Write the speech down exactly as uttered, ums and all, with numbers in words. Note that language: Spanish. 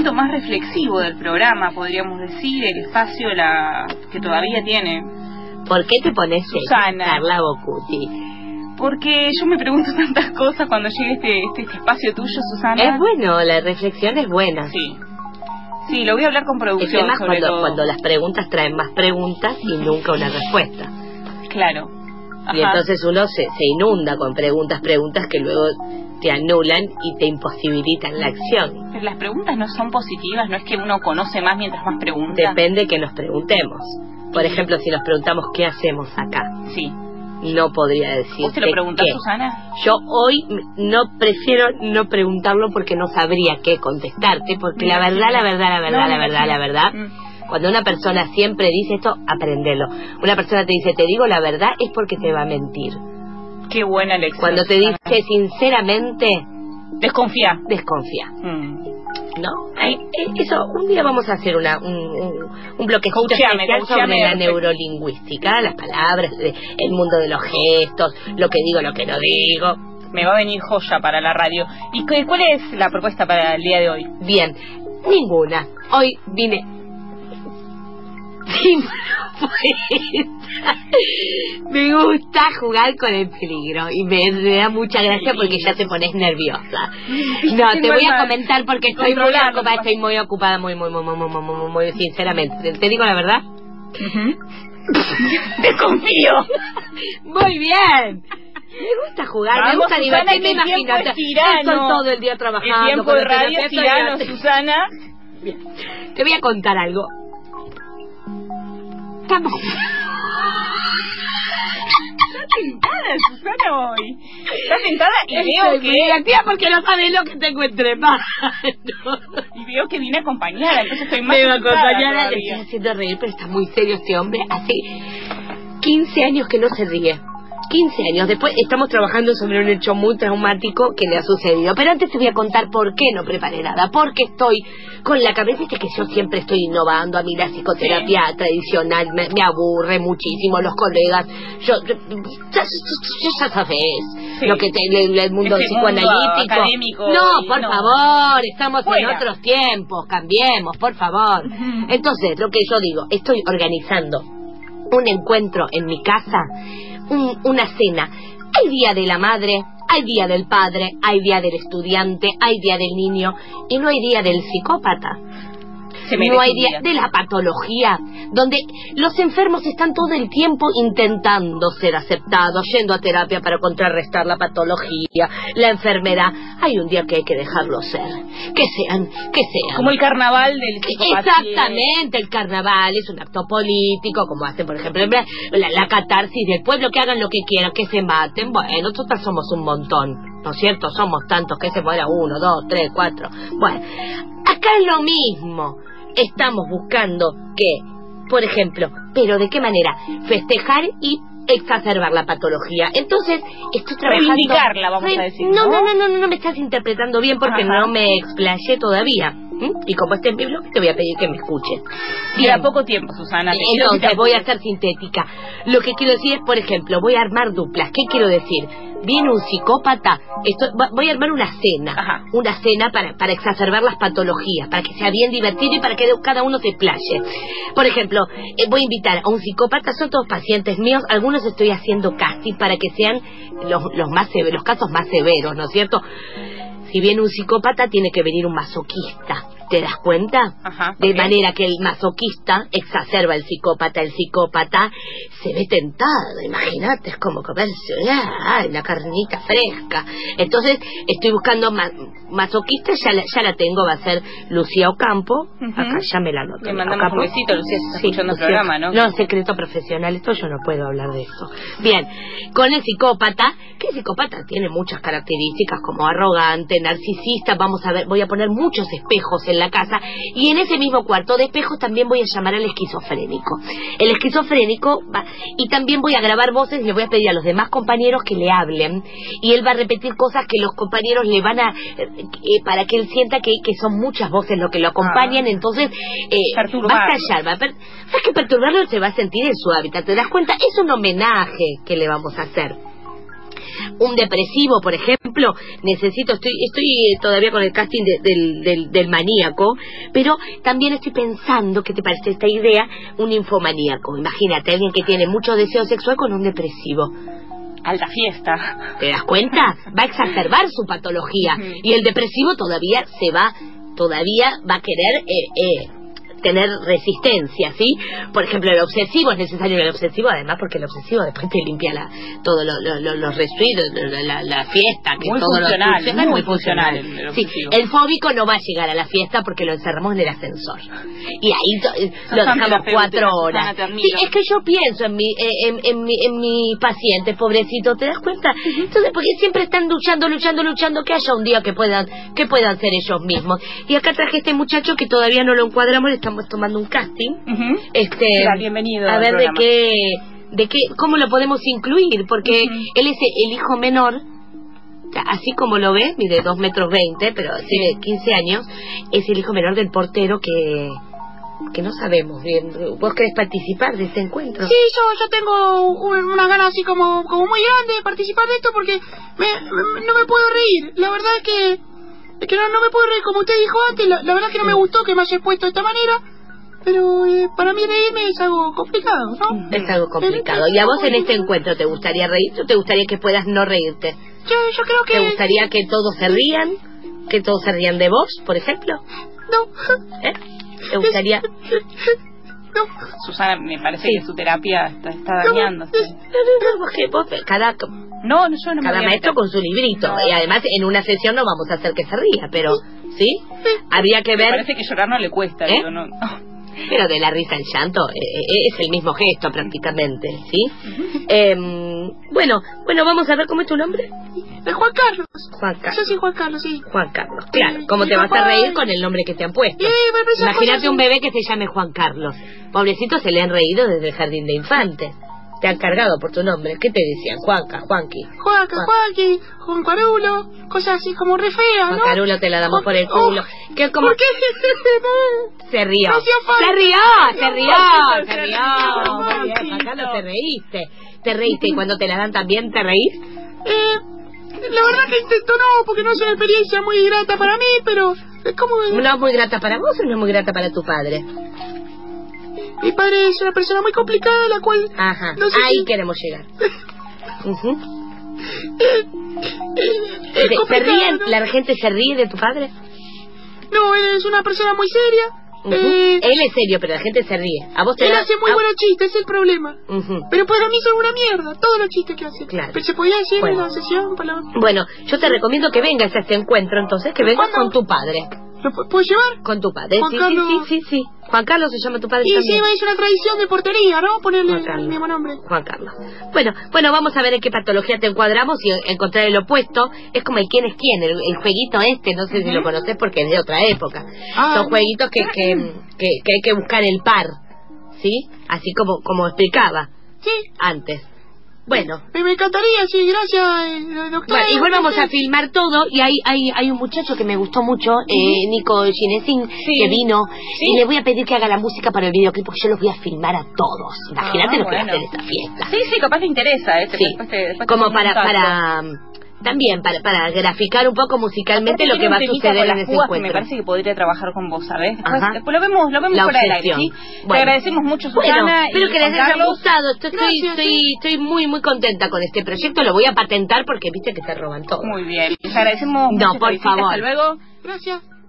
momento más reflexivo del programa, podríamos decir, el espacio la que todavía tiene. ¿Por qué te pones Susana, Carla Bocuti? Porque yo me pregunto tantas cosas cuando llegue este, este, este espacio tuyo, Susana. Es bueno, la reflexión es buena. Sí. Sí, lo voy a hablar con producción. El tema es sobre cuando, todo. cuando las preguntas traen más preguntas y nunca una respuesta. Claro. Ajá. Y entonces uno se, se inunda con preguntas, preguntas que luego te anulan y te imposibilitan la acción. Pero las preguntas no son positivas, no es que uno conoce más mientras más pregunta. Depende que nos preguntemos. Por ejemplo, si nos preguntamos qué hacemos acá. Sí. No podría decir. ¿Vos te lo preguntás, Susana? Yo hoy no prefiero no preguntarlo porque no sabría qué contestarte, porque la verdad, la verdad, la verdad, la verdad, la verdad, cuando una persona siempre dice esto, aprendelo. Una persona te dice, te digo la verdad, es porque te va a mentir. Qué buena lección. Cuando te dice sinceramente, desconfía. Desconfía. Mm. ¿No? Ay, eso, un día vamos a hacer una, un, un, un bloquecito coacheame, especial coacheame sobre la perfecto. neurolingüística, las palabras, el mundo de los gestos, lo que digo, lo que no digo. Me va a venir joya para la radio. ¿Y cuál es la propuesta para el día de hoy? Bien, ninguna. Hoy vine sin propuesta. Me gusta jugar con el peligro y me, me da mucha gracia porque ya te pones nerviosa. No, te voy a comentar porque estoy muy ocupada, estoy muy ocupada, muy, muy, muy, muy, muy, muy, muy, muy sinceramente. ¿Te digo la verdad? Uh-huh. Te confío. Muy bien. Me gusta jugar, Vamos, me gusta Susana, divertirme, imagínate. Estoy todo el día trabajando. El tiempo de radio es tirano, Susana. Bien. Te voy a contar algo. Estamos... Estás tentada, Susana, hoy. Estás tentada y veo que... divertida porque no sabes lo que tengo entre manos. Y veo que viene acompañada, entonces estoy más... Me va a acompañar, le todavía. estoy haciendo reír, pero está muy serio este hombre. Hace quince años que no se ríe. quince años. Después estamos trabajando sobre un hecho muy traumático que le ha sucedido. Pero antes te voy a contar por qué no preparé nada. Porque estoy con la cabeza, viste que yo siempre estoy innovando. A mí la psicoterapia sí. tradicional me, me aburre muchísimo. Los colegas, yo, yo, ya, ya sabes, sí. lo que te, el, el mundo este psicoanalítico. Mundo no, por no. favor, estamos Fuera. en otros tiempos. Cambiemos, por favor. Uh-huh. Entonces, lo que yo digo, estoy organizando un encuentro en mi casa. Un, una cena. Hay día de la madre, hay día del padre, hay día del estudiante, hay día del niño y no hay día del psicópata. No hay día de la patología, donde los enfermos están todo el tiempo intentando ser aceptados, yendo a terapia para contrarrestar la patología, la enfermedad. Hay un día que hay que dejarlo ser, que sean, que sean. Como el carnaval del psicopatía. Exactamente, el carnaval es un acto político, como hacen, por ejemplo, la, la catarsis del pueblo, que hagan lo que quieran, que se maten. Bueno, nosotros somos un montón, ¿no es cierto? Somos tantos que se muera uno, dos, tres, cuatro. Bueno, acá es lo mismo. Estamos buscando que, por ejemplo, pero ¿de qué manera? Festejar y exacerbar la patología. Entonces, estoy trabajando... Reivindicarla, vamos a decir, no, ¿no? No, no, no, no, no me estás interpretando bien porque Ajá. no me explayé todavía. ¿Mm? Y como este es mi blog, te voy a pedir que me escuches. Queda poco tiempo, Susana. Entonces, voy a ser sintética. Lo que quiero decir es, por ejemplo, voy a armar duplas. ¿Qué quiero decir? Viene un psicópata, esto, voy a armar una cena, Ajá. una cena para, para exacerbar las patologías, para que sea bien divertido y para que cada uno se explaye. Por ejemplo, eh, voy a invitar a un psicópata, son todos pacientes míos, algunos estoy haciendo casting para que sean los, los, más severos, los casos más severos, ¿no es cierto? Si viene un psicópata, tiene que venir un masoquista. ¿Te das cuenta? Ajá, de okay. manera que el masoquista exacerba al psicópata, el psicópata se ve tentado, imagínate, es como comerse ah, la carnita fresca. Entonces estoy buscando ma masoquista, ya la, ya la tengo, va a ser Lucía Ocampo. Uh-huh. Acá ya me la anoto. Le mandamos Ocampo. Un besito, Lucía, está sí, escuchando Lucía, el programa, ¿no? No, secreto profesional, esto yo no puedo hablar de eso. Bien, con el psicópata, que el psicópata tiene muchas características como arrogante, narcisista, vamos a ver, voy a poner muchos espejos en la casa y en ese mismo cuarto de espejos también voy a llamar al esquizofrénico. El esquizofrénico va, y también voy a grabar voces y le voy a pedir a los demás compañeros que le hablen y él va a repetir cosas que los compañeros le van a eh, para que él sienta que, que son muchas voces lo que lo acompañan, ah, entonces eh, va a callar, va a per ¿sabes que perturbarlo se va a sentir en su hábitat? ¿Te das cuenta? Es un homenaje que le vamos a hacer. Un depresivo, por ejemplo, ejemplo, necesito, estoy estoy todavía con el casting de, del, del, del maníaco, pero también estoy pensando, ¿qué te parece esta idea? Un infomaníaco. Imagínate, alguien que tiene mucho deseo sexual con un depresivo. Alta fiesta. ¿Te das cuenta? Va a exacerbar su patología. Y el depresivo todavía se va, todavía va a querer... Eh, eh, tener resistencia, ¿sí? Por ejemplo, el obsesivo es necesario el obsesivo, además porque el obsesivo después te limpia la, todo lo, lo, lo, los residuos, la, la, la fiesta, que muy todo funcional, lo es muy funcional. El, el, sí, el fóbico no va a llegar a la fiesta porque lo encerramos en el ascensor y ahí to, lo dejamos cuatro horas. Sí, es que yo pienso en mi, en, en, mi, en mi paciente, pobrecito, ¿te das cuenta? Entonces, porque siempre están luchando, luchando, luchando, que haya un día que puedan, que puedan ser ellos mismos. Y acá traje este muchacho que todavía no lo encuadramos, le estamos tomando un casting. Uh-huh. Este, Será bienvenido a ver de programa. qué, de qué, cómo lo podemos incluir, porque uh-huh. él es el hijo menor, así como lo ves, mide dos metros veinte, pero tiene quince años, es el hijo menor del portero que que no sabemos bien. ¿Vos querés participar de este encuentro? Sí, yo, yo tengo un, unas ganas así como, como muy grandes de participar de esto porque me, me, no me puedo reír. La verdad es que es que no, no me puedo reír como usted dijo antes. La, la verdad es que no me gustó que me haya expuesto de esta manera. Pero eh, para mí reírme es algo complicado, ¿no? Es algo complicado. ¿Y a vos en este encuentro te gustaría reírte o te gustaría que puedas no reírte? Yo, yo creo que... ¿Te gustaría que todos se rían? ¿Que todos se rían de vos, por ejemplo? No. ¿Eh? ¿Te gustaría...? No. Susana, me parece Sí. que su terapia está, está dañándose. No, no, no, vos que vos, cada, No, no, yo no me cada voy a maestro meter. con su librito. No. Y además en una sesión no vamos a hacer que se ría, pero... ¿Sí? Habría que Me ver... parece que llorar no le cuesta, ¿Eh? digo, no. Pero de la risa al llanto eh, eh, es el mismo gesto prácticamente, ¿sí? Eh, bueno, bueno, vamos a ver cómo es tu nombre. De Juan Carlos. Juan Yo Carlos. soy Juan Carlos, sí. Juan Carlos, claro. Sí, ¿Cómo mi te vas a papá- reír con el nombre que te han puesto? Sí, me parece Imagínate cosas- un bebé que se llame Juan Carlos. Pobrecito, se le han reído desde el jardín de infantes. Te han cargado por tu nombre. ¿Qué te decían? Juanca, Juanqui. Juanca, Juan- Juanqui, Juan Carulo, cosas así como re feas, Juan ¿no? Carulo te la damos por el Oh, culo. ¿Qué, como... ¿Por qué? Se rió. No hacía falta. Se rió, se rió, No, se no, rió. no, Muy bien, no, Juan Carlos, no. te reíste. Te reíste y cuando te la dan también te reís. Eh, la verdad que intento no, porque no es una experiencia muy grata para mí, pero es como... ¿No es muy grata para vos o no es muy grata para tu padre? Mi padre es una persona muy complicada, la cual... Ajá, No sé ahí si- queremos llegar. Ujú. Eh, ¿Se, es se complicado, ríen? ¿no? ¿La gente se ríe de tu padre? No, él es una persona muy seria. Ujú. eh, Él es serio, pero la gente se ríe. A vos te él da... hace muy a- buenos chistes, es el problema. Ujú. Pero para mí son una mierda, todos los chistes que hace. Claro. Pero se podía decir Bueno. en la sesión, para la... Bueno, yo te recomiendo que vengas a este encuentro, entonces, que vengas ¿Cuándo? con tu padre. ¿Lo pu- puedo llevar? Con tu padre. Juan Sí, Carlos. sí, sí, sí, sí. Juan Carlos se llama tu padre Y también. encima es una tradición de portería, ¿no? Ponerle Juan Carlos. el mismo nombre. Juan Carlos. Bueno, bueno, vamos a ver en qué patología te encuadramos y encontrar el opuesto. Es como el quién es quién, el, el jueguito este, no sé si lo conoces porque es de otra época. Ah, Son jueguitos que, que, que, que hay que buscar el par, ¿sí? Así como, como explicaba Sí, antes. Bueno, me, me encantaría, sí, gracias, eh, doctor. bueno, igual vamos a filmar todo y hay hay hay un muchacho que me gustó mucho, eh, Nico Ginesin, Sí. que vino Sí. y le voy a pedir que haga la música para el videoclip porque yo los voy a filmar a todos. Imagínate Ah, lo que va a bueno. hacer esta fiesta. Sí, sí, capaz te interesa, ¿eh? Sí, Después te- después te como pongo para un contacto. para también para para graficar un poco musicalmente Aparte lo que va a tiene un temita suceder con en las ese púas que me encuentro. parece que podría trabajar con vos, ¿sabes? Después, Ajá. después lo vemos, lo vemos La fuera del aire, obsesión. ¿sí? Bueno. Te agradecemos mucho, Bueno, Susana. espero y que les Juan haya Carlos. gustado. Estoy, estoy, Gracias, estoy, estoy muy, muy contenta con este proyecto. Lo voy a patentar porque viste que se roban todo. Muy bien. Les agradecemos No, mucho por esta visita. favor. Hasta luego. Gracias.